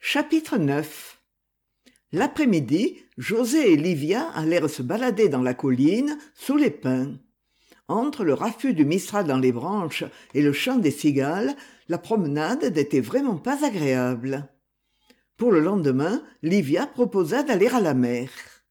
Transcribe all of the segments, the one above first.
Chapitre 9. L'après-midi, José et Livia allèrent se balader dans la colline, sous les pins. Entre le raffut du mistral dans les branches et le chant des cigales, la promenade n'était vraiment pas agréable. Pour le lendemain, Livia proposa d'aller à la mer.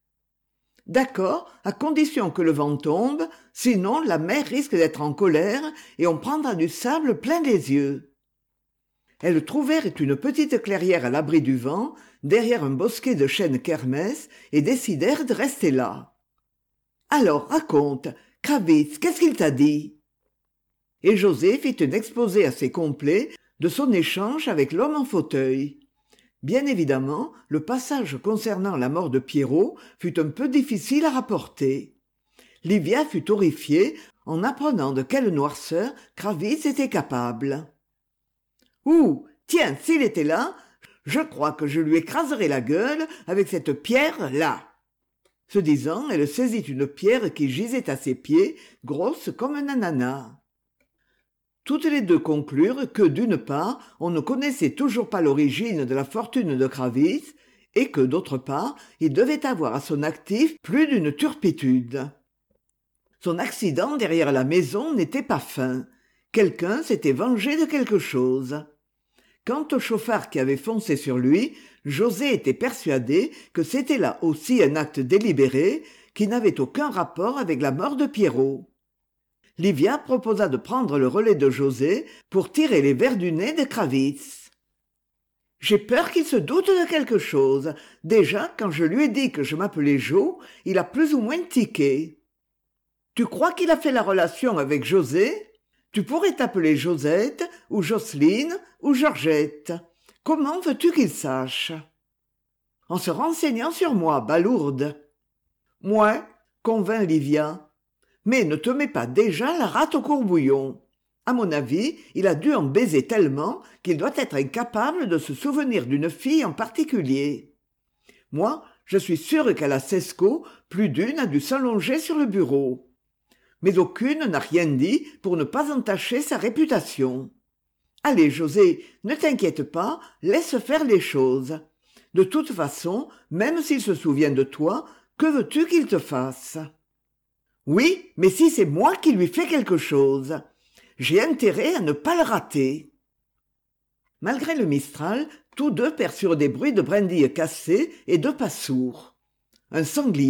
« D'accord, à condition que le vent tombe, sinon la mer risque d'être en colère et on prendra du sable plein les yeux. » Elles trouvèrent une petite clairière à l'abri du vent, derrière un bosquet de chênes kermès, et décidèrent de rester là. « Alors, raconte, Kravitz, qu'est-ce qu'il t'a dit ?» Et José fit un exposé assez complet de son échange avec l'homme en fauteuil. Bien évidemment, le passage concernant la mort de Pierrot fut un peu difficile à rapporter. Livia fut horrifiée en apprenant de quelle noirceur Kravitz était capable. « Ouh, tiens, s'il était là, je crois que je lui écraserais la gueule avec cette pierre-là. » Ce disant, elle saisit une pierre qui gisait à ses pieds, grosse comme un ananas. Toutes les deux conclurent que, d'une part, on ne connaissait toujours pas l'origine de la fortune de Kravitz, et que, d'autre part, il devait avoir à son actif plus d'une turpitude. Son accident derrière la maison n'était pas fin. Quelqu'un s'était vengé de quelque chose. Quant au chauffard qui avait foncé sur lui, José était persuadé que c'était là aussi un acte délibéré qui n'avait aucun rapport avec la mort de Pierrot. Livia proposa de prendre le relais de José pour tirer les vers du nez de Kravitz. « J'ai peur qu'il se doute de quelque chose. Déjà, quand je lui ai dit que je m'appelais Jo, il a plus ou moins tiqué. »« Tu crois qu'il a fait la relation avec José ? Tu pourrais t'appeler Josette, ou Jocelyne, ou Georgette. Comment veux-tu qu'il sache ? » ?»« En se renseignant sur moi, balourde. »« Mouais, » convint Livia. « Mais ne te mets pas déjà la rate au courbouillon. À mon avis, il a dû en baiser tellement qu'il doit être incapable de se souvenir d'une fille en particulier. Moi, je suis sûre qu'à la Cesco, plus d'une a dû s'allonger sur le bureau. Mais aucune n'a rien dit pour ne pas entacher sa réputation. Allez, José, ne t'inquiète pas, laisse faire les choses. De toute façon, même s'il se souvient de toi, que veux-tu qu'il te fasse ? Oui, mais si c'est moi qui lui fais quelque chose, j'ai intérêt à ne pas le rater. » Malgré le mistral, tous deux perçurent des bruits de brindilles cassées et de pas sourds. Un sanglier ?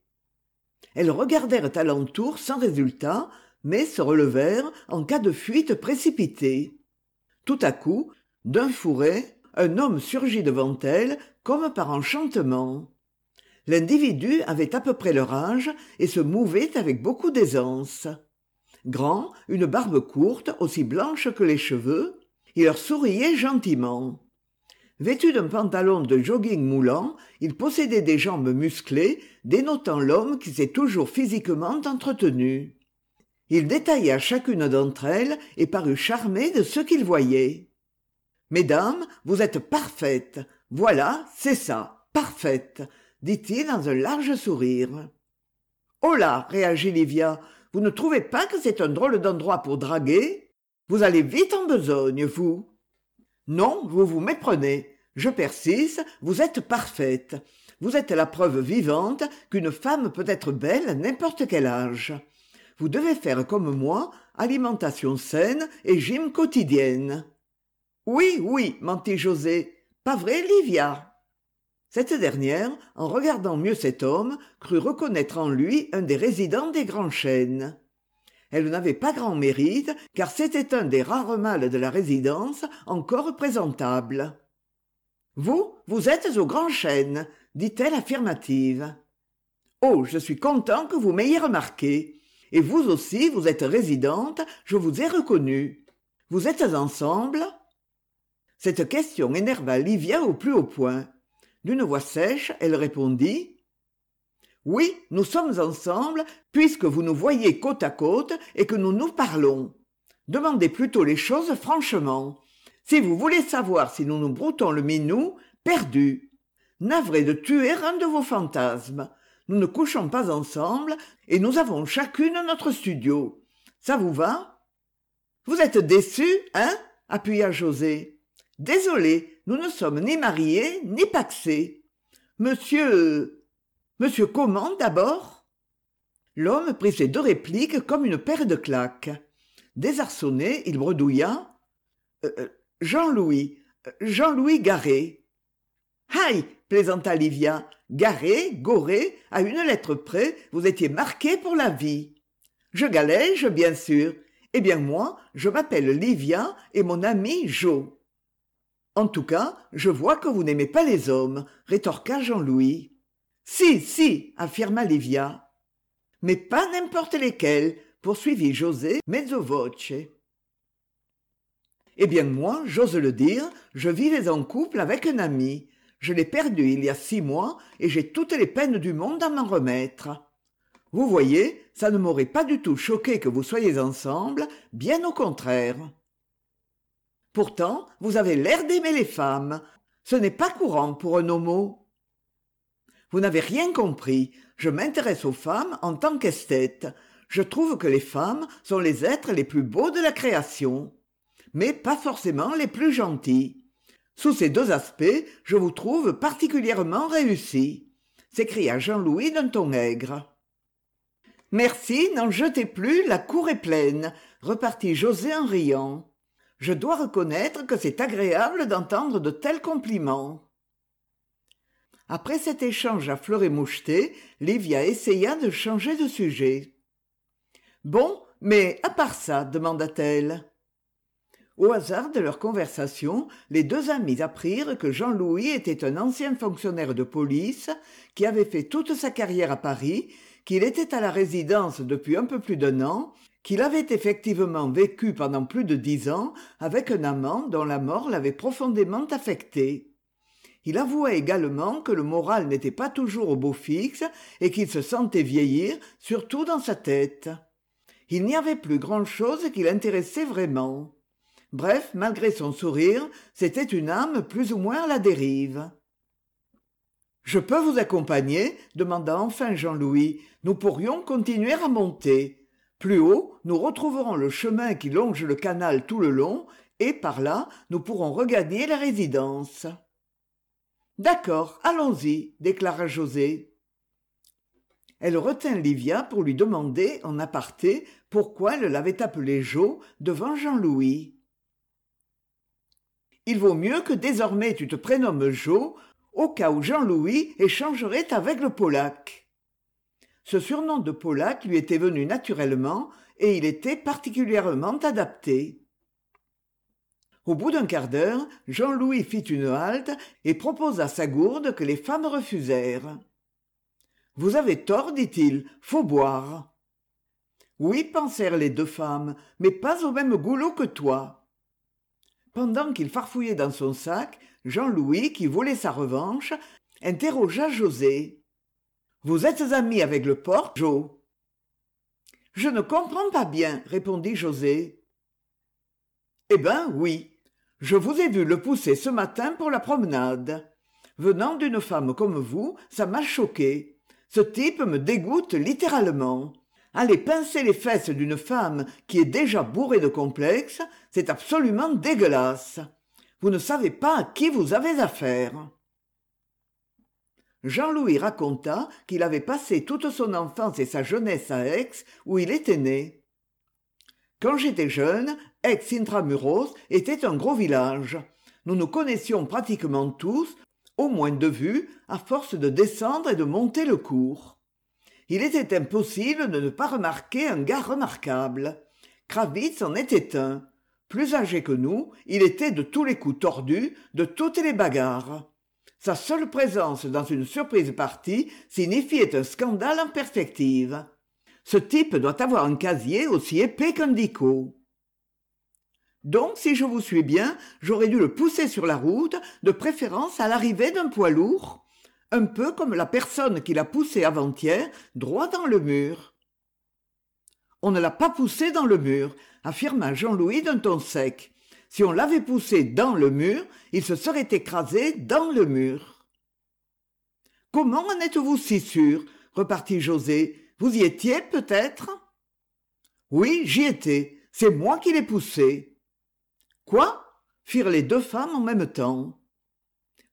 Elles regardèrent alentour sans résultat, mais se relevèrent en cas de fuite précipitée. Tout à coup, d'un fourré, un homme surgit devant elles comme par enchantement. L'individu avait à peu près leur âge et se mouvait avec beaucoup d'aisance. Grand, une barbe courte, aussi blanche que les cheveux, il leur souriait gentiment. Vêtu d'un pantalon de jogging moulant, il possédait des jambes musclées, dénotant l'homme qui s'est toujours physiquement entretenu. Il détailla chacune d'entre elles et parut charmé de ce qu'il voyait. « Mesdames, vous êtes parfaites. Voilà, c'est ça, parfaites. » dit-il dans un large sourire. « Oh là !» réagit Livia, « vous ne trouvez pas que c'est un drôle d'endroit pour draguer ? Vous allez vite en besogne, vous. » »« Non, vous vous méprenez. Je persiste, vous êtes parfaite. Vous êtes la preuve vivante qu'une femme peut être belle à n'importe quel âge. Vous devez faire comme moi, alimentation saine et gym quotidienne. »« Oui, oui, mentit José. Pas vrai, Livia ?» Cette dernière, en regardant mieux cet homme, crut reconnaître en lui un des résidents des grands chênes. Elle n'avait pas grand mérite, car c'était un des rares mâles de la résidence encore présentable. « Vous êtes au grand chêne, » dit-elle affirmative. « Oh, je suis content que vous m'ayez remarqué. Et vous aussi, vous êtes résidente, je vous ai reconnue. Vous êtes ensemble ?» Cette question énerva Livia au plus haut point. D'une voix sèche, elle répondit « Oui, nous sommes ensemble, puisque vous nous voyez côte à côte et que nous nous parlons. Demandez plutôt les choses franchement. Si vous voulez savoir si nous nous broutons le minou, perdu. Navré de tuer un de vos fantasmes. Nous ne couchons pas ensemble et nous avons chacune notre studio. Ça vous va ? » « Vous êtes déçus, hein ?» appuya José. « Désolé, Nous ne sommes ni mariés, ni pacsés. Monsieur... Monsieur comment, d'abord ?» L'homme prit ces deux répliques comme une paire de claques. Désarçonné, il bredouilla. Jean-Louis, Jean-Louis Garé. » Aïe, plaisanta Livia. Garé, Goré, à une lettre près, vous étiez marqué pour la vie. Je galège, bien sûr. Eh bien moi, je m'appelle Livia et mon ami Jo. En tout cas, je vois que vous n'aimez pas les hommes, rétorqua Jean-Louis. Si, si, affirma Livia. Mais pas n'importe lesquels, poursuivit José mezzo voce. Eh bien moi, j'ose le dire, je vivais en couple avec un ami. Je l'ai perdu il y a 6 mois et j'ai toutes les peines du monde à m'en remettre. Vous voyez, ça ne m'aurait pas du tout choqué que vous soyez ensemble, bien au contraire. Pourtant, vous avez l'air d'aimer les femmes. Ce n'est pas courant pour un homo. Vous n'avez rien compris. Je m'intéresse aux femmes en tant qu'esthète. Je trouve que les femmes sont les êtres les plus beaux de la création, mais pas forcément les plus gentils. Sous ces 2 aspects, je vous trouve particulièrement réussi, s'écria Jean-Louis d'un ton aigre. Merci, n'en jetez plus, la cour est pleine, repartit José en riant. Je dois reconnaître que c'est agréable d'entendre de tels compliments. Après cet échange à fleur et moucheté, Livia essaya de changer de sujet. Bon, mais à part ça, demanda-t-elle. Au hasard de leur conversation, les 2 amis apprirent que Jean-Louis était un ancien fonctionnaire de police qui avait fait toute sa carrière à Paris, qu'il était à la résidence depuis un peu plus d'1 an, qu'il avait effectivement vécu pendant plus de 10 ans avec un amant dont la mort l'avait profondément affecté. Il avoua également que le moral n'était pas toujours au beau fixe et qu'il se sentait vieillir, surtout dans sa tête. Il n'y avait plus grand-chose qui l'intéressait vraiment. Bref, malgré son sourire, c'était une âme plus ou moins à la dérive. « Je peux vous accompagner ?» demanda enfin Jean-Louis. « Nous pourrions continuer à monter. Plus haut, nous retrouverons le chemin qui longe le canal tout le long, et par là, nous pourrons regagner la résidence. »« D'accord, allons-y, » déclara José. Elle retint Livia pour lui demander, en aparté, pourquoi elle l'avait appelé Jo devant Jean-Louis. « Il vaut mieux que désormais tu te prénommes Jo, au cas où Jean-Louis échangerait avec le Polac. » Ce surnom de Polac lui était venu naturellement et il était particulièrement adapté. Au bout d'un quart d'heure, Jean-Louis fit une halte et proposa sa gourde que les femmes refusèrent. « Vous avez tort, dit-il, faut boire. »« Oui, pensèrent les 2 femmes, mais pas au même goulot que toi. » Pendant qu'il farfouillait dans son sac, Jean-Louis, qui voulait sa revanche, interrogea José. « Vous êtes ami avec le porc, Jo ?»« Je ne comprends pas bien, » répondit José. « Eh ben, oui. Je vous ai vu le pousser ce matin pour la promenade. Venant d'une femme comme vous, ça m'a choqué. Ce type me dégoûte littéralement. Aller pincer les fesses d'une femme qui est déjà bourrée de complexes, c'est absolument dégueulasse. Vous ne savez pas à qui vous avez affaire. » Jean-Louis raconta qu'il avait passé toute son enfance et sa jeunesse à Aix, où il était né. « Quand j'étais jeune, Aix-Intramuros était un gros village. Nous nous connaissions pratiquement tous, au moins de vue, à force de descendre et de monter le cours. Il était impossible de ne pas remarquer un gars remarquable. Kravitz en était un. Plus âgé que nous, il était de tous les coups tordus, de toutes les bagarres. Sa seule présence dans une surprise partie signifiait un scandale en perspective. Ce type doit avoir un casier aussi épais qu'un dico. Donc, si je vous suis bien, j'aurais dû le pousser sur la route, de préférence à l'arrivée d'un poids lourd, un peu comme la personne qui l'a poussé avant-hier droit dans le mur. « On ne l'a pas poussé dans le mur, » affirma Jean-Louis d'un ton sec. « Si on l'avait poussé dans le mur, il se serait écrasé dans le mur. »« Comment en êtes-vous si sûr ?» repartit José. « Vous y étiez, peut-être ?»« Oui, j'y étais. C'est moi qui l'ai poussé. »« Quoi ?» firent les 2 femmes en même temps.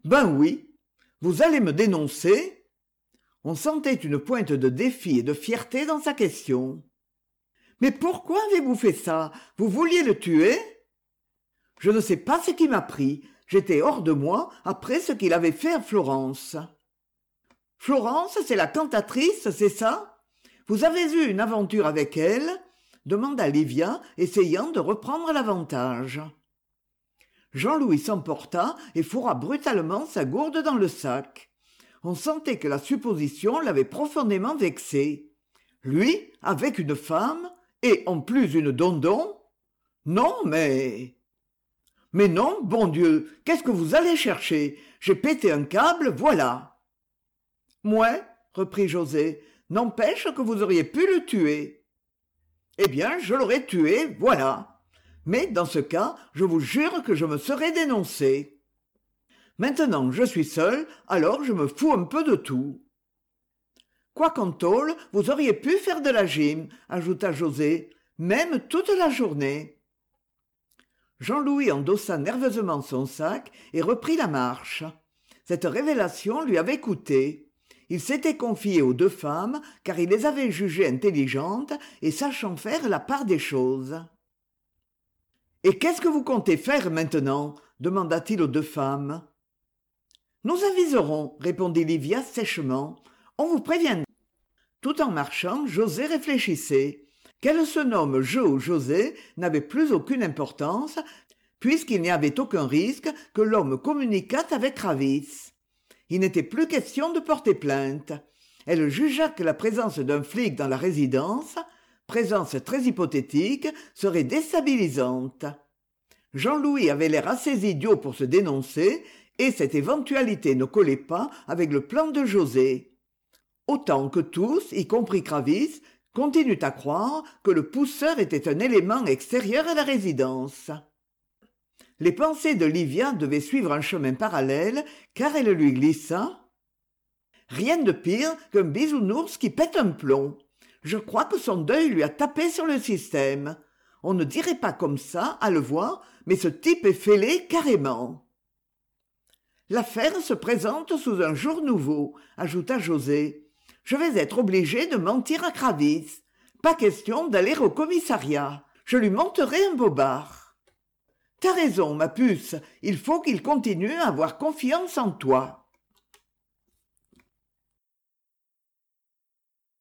Ben oui. Vous allez me dénoncer? On sentait une pointe de défi et de fierté dans sa question. Mais pourquoi avez-vous fait ça? Vous vouliez le tuer? Je ne sais pas ce qui m'a pris. J'étais hors de moi après ce qu'il avait fait à Florence. Florence, c'est la cantatrice, c'est ça? Vous avez eu une aventure avec elle? Demanda Livia, essayant de reprendre l'avantage. Jean-Louis s'emporta et fourra brutalement sa gourde dans le sac. On sentait que la supposition l'avait profondément vexé. Lui, avec une femme, et en plus une dondon? Non, mais... Mais non, bon Dieu, qu'est-ce que vous allez chercher? J'ai pété un câble, voilà. Mouais, reprit José, n'empêche que vous auriez pu le tuer. Eh bien, je l'aurais tué, voilà. Mais dans ce cas, je vous jure que je me serais dénoncé. Maintenant, je suis seul, alors je me fous un peu de tout. Quoi qu'en tôle, vous auriez pu faire de la gym, ajouta José, même toute la journée. Jean-Louis endossa nerveusement son sac et reprit la marche. Cette révélation lui avait coûté. Il s'était confié aux deux femmes car il les avait jugées intelligentes et sachant faire la part des choses. « Et qu'est-ce que vous comptez faire maintenant ?» demanda-t-il aux deux femmes. « Nous aviserons, » répondit Livia sèchement. « On vous prévient. » Tout en marchant, José réfléchissait. Qu'elle se nomme Jo ou José n'avait plus aucune importance, puisqu'il n'y avait aucun risque que l'homme communiquât avec Ravis. Il n'était plus question de porter plainte. Elle jugea que la présence d'un flic dans la résidence, présence très hypothétique, serait déstabilisante. Jean-Louis avait l'air assez idiot pour se dénoncer, et cette éventualité ne collait pas avec le plan de José. Autant que tous, y compris Kravis, continuent à croire que le pousseur était un élément extérieur à la résidence. Les pensées de Livia devaient suivre un chemin parallèle, car elle lui glissa. « Rien de pire qu'un bisounours qui pète un plomb. Je crois que son deuil lui a tapé sur le système. On ne dirait pas comme ça, à le voir, mais ce type est fêlé carrément. » « L'affaire se présente sous un jour nouveau, » ajouta José. « Je vais être obligé de mentir à Kravis. Pas question d'aller au commissariat. Je lui monterai un bobard. »« T'as raison, ma puce, il faut qu'il continue à avoir confiance en toi. »